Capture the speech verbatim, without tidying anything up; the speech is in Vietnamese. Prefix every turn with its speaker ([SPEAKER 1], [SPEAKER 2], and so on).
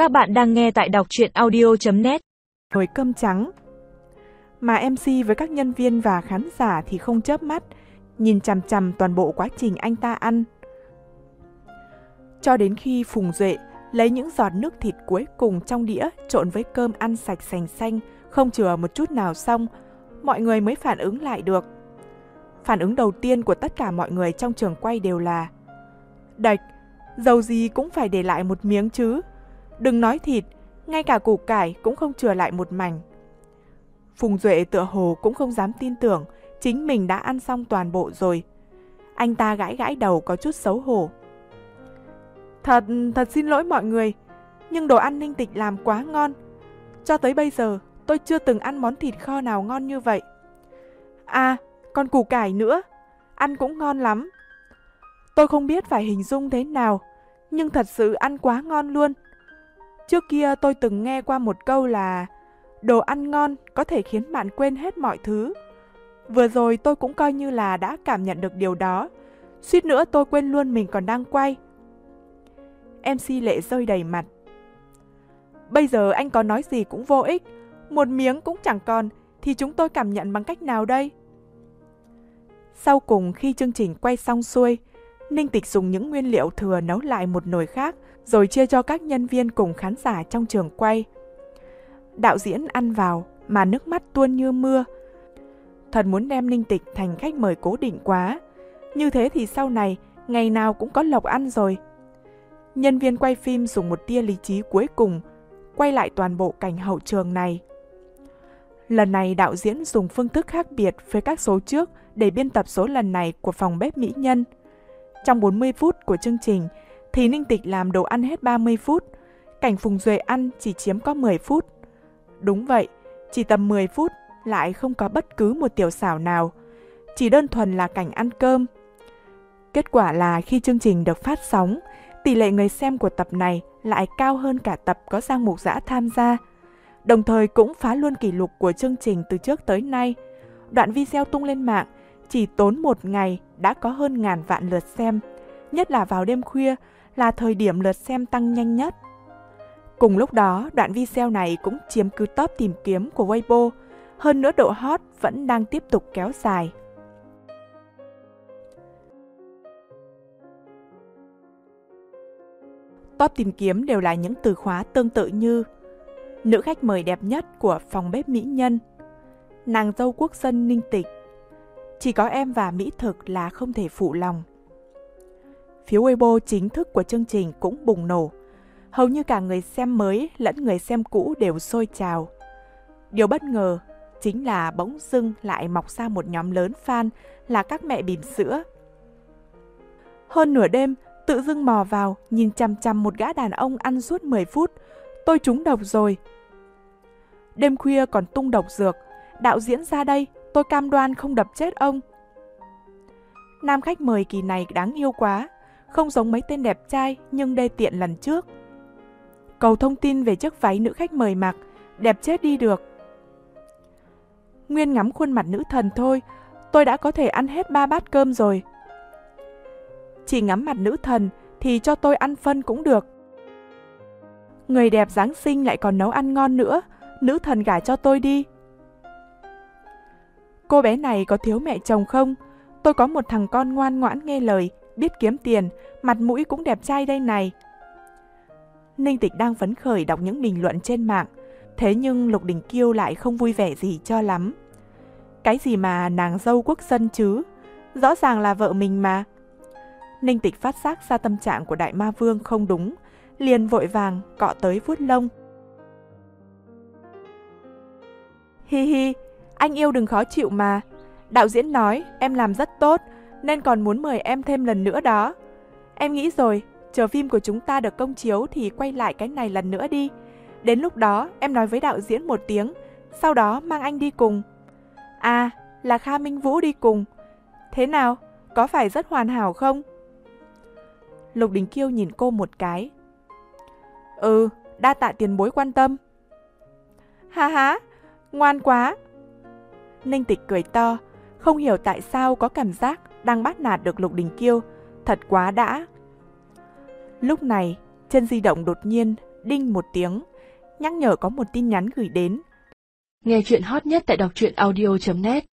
[SPEAKER 1] Các bạn đang nghe tại đọc truyện audio chấm net.
[SPEAKER 2] Nồi cơm trắng. Mà em xê với các nhân viên và khán giả thì không chớp mắt, nhìn chằm chằm toàn bộ quá trình anh ta ăn. Cho đến khi Phùng Duệ lấy những giọt nước thịt cuối cùng trong đĩa trộn với cơm ăn sạch sành xanh, không chừa một chút nào xong, mọi người mới phản ứng lại được. Phản ứng đầu tiên của tất cả mọi người trong trường quay đều là: Đạch, dầu gì cũng phải để lại một miếng chứ. Đừng nói thịt, ngay cả củ cải cũng không chừa lại một mảnh. Phùng Duệ tựa hồ cũng không dám tin tưởng chính mình đã ăn xong toàn bộ rồi. Anh ta gãi gãi đầu có chút xấu hổ. Thật, thật xin lỗi mọi người, nhưng đồ ăn Ninh Tịch làm quá ngon. Cho tới bây giờ, tôi chưa từng ăn món thịt kho nào ngon như vậy. À, còn củ cải nữa, ăn cũng ngon lắm. Tôi không biết phải hình dung thế nào, nhưng thật sự ăn quá ngon luôn. Trước kia tôi từng nghe qua một câu là đồ ăn ngon có thể khiến bạn quên hết mọi thứ. Vừa rồi tôi cũng coi như là đã cảm nhận được điều đó. Suýt nữa tôi quên luôn mình còn đang quay. em xê lệ rơi đầy mặt. Bây giờ anh có nói gì cũng vô ích. Một miếng cũng chẳng còn, thì chúng tôi cảm nhận bằng cách nào đây? Sau cùng khi chương trình quay xong xuôi, Ninh Tịch dùng những nguyên liệu thừa nấu lại một nồi khác, rồi chia cho các nhân viên cùng khán giả trong trường quay. Đạo diễn ăn vào mà nước mắt tuôn như mưa. Thật muốn đem Ninh Tịch thành khách mời cố định quá. Như thế thì sau này, ngày nào cũng có lộc ăn rồi. Nhân viên quay phim dùng một tia lý trí cuối cùng, quay lại toàn bộ cảnh hậu trường này. Lần này đạo diễn dùng phương thức khác biệt với các số trước để biên tập số lần này của phòng bếp mỹ nhân. Trong bốn mươi phút của chương trình, thì Ninh Tịch làm đồ ăn hết ba mươi phút, cảnh Phùng Duệ ăn chỉ chiếm có mười phút. Đúng vậy, chỉ tầm mười phút lại không có bất cứ một tiểu xảo nào, chỉ đơn thuần là cảnh ăn cơm. Kết quả là khi chương trình được phát sóng, tỷ lệ người xem của tập này lại cao hơn cả tập có Giang Mục Dã tham gia, đồng thời cũng phá luôn kỷ lục của chương trình từ trước tới nay. Đoạn video tung lên mạng, chỉ tốn một ngày đã có hơn ngàn vạn lượt xem, nhất là vào đêm khuya là thời điểm lượt xem tăng nhanh nhất. Cùng lúc đó, đoạn video này cũng chiếm cứ top tìm kiếm của Weibo, hơn nữa độ hot vẫn đang tiếp tục kéo dài. Top tìm kiếm đều là những từ khóa tương tự như nữ khách mời đẹp nhất của phòng bếp mỹ nhân, nàng dâu quốc dân Ninh Tịch, chỉ có em và mỹ thực là không thể phụ lòng. Phía Weibo chính thức của chương trình cũng bùng nổ. Hầu như cả người xem mới lẫn người xem cũ đều sôi trào. Điều bất ngờ chính là bỗng dưng lại mọc ra một nhóm lớn fan là các mẹ bỉm sữa. Hơn nửa đêm, tự dưng mò vào, nhìn chằm chằm một gã đàn ông ăn suốt mười phút. Tôi trúng độc rồi. Đêm khuya còn tung độc dược. Đạo diễn ra đây, tôi cam đoan không đập chết ông. Nam khách mời kỳ này đáng yêu quá, không giống mấy tên đẹp trai nhưng đê tiện lần trước. Cầu thông tin về chiếc váy nữ khách mời mặc, đẹp chết đi được. Nguyên ngắm khuôn mặt nữ thần thôi, tôi đã có thể ăn hết ba bát cơm rồi. Chỉ ngắm mặt nữ thần thì cho tôi ăn phân cũng được. Người đẹp Giáng sinh lại còn nấu ăn ngon nữa, nữ thần gả cho tôi đi. Cô bé này có thiếu mẹ chồng không? Tôi có một thằng con ngoan ngoãn nghe lời, biết kiếm tiền, mặt mũi cũng đẹp trai đây này. Ninh Tịch đang phấn khởi đọc những bình luận trên mạng, thế nhưng Lục Đình Kiêu lại không vui vẻ gì cho lắm. Cái gì mà nàng dâu quốc dân chứ? Rõ ràng là vợ mình mà. Ninh Tịch phát giác ra tâm trạng của Đại Ma Vương không đúng, liền vội vàng cọ tới vuốt lông. Hi hi, anh yêu đừng khó chịu mà. Đạo diễn nói em làm rất tốt, nên còn muốn mời em thêm lần nữa đó. Em nghĩ rồi, chờ phim của chúng ta được công chiếu thì quay lại cái này lần nữa đi. Đến lúc đó em nói với đạo diễn một tiếng, sau đó mang anh đi cùng. À, là Kha Minh Vũ đi cùng. Thế nào, có phải rất hoàn hảo không? Lục Đình Kiêu nhìn cô một cái. Ừ, đa tạ tiền bối quan tâm. Ha ha, ngoan quá. Ninh Tịch cười to, không hiểu tại sao có cảm giác đang bắt nạt được Lục Đình Kiêu, thật quá đã. Lúc này, trên di động đột nhiên đinh một tiếng, nhắc nhở có một tin nhắn gửi đến.
[SPEAKER 3] Nghe chuyện hot nhất tại đọc truyện audio chấm net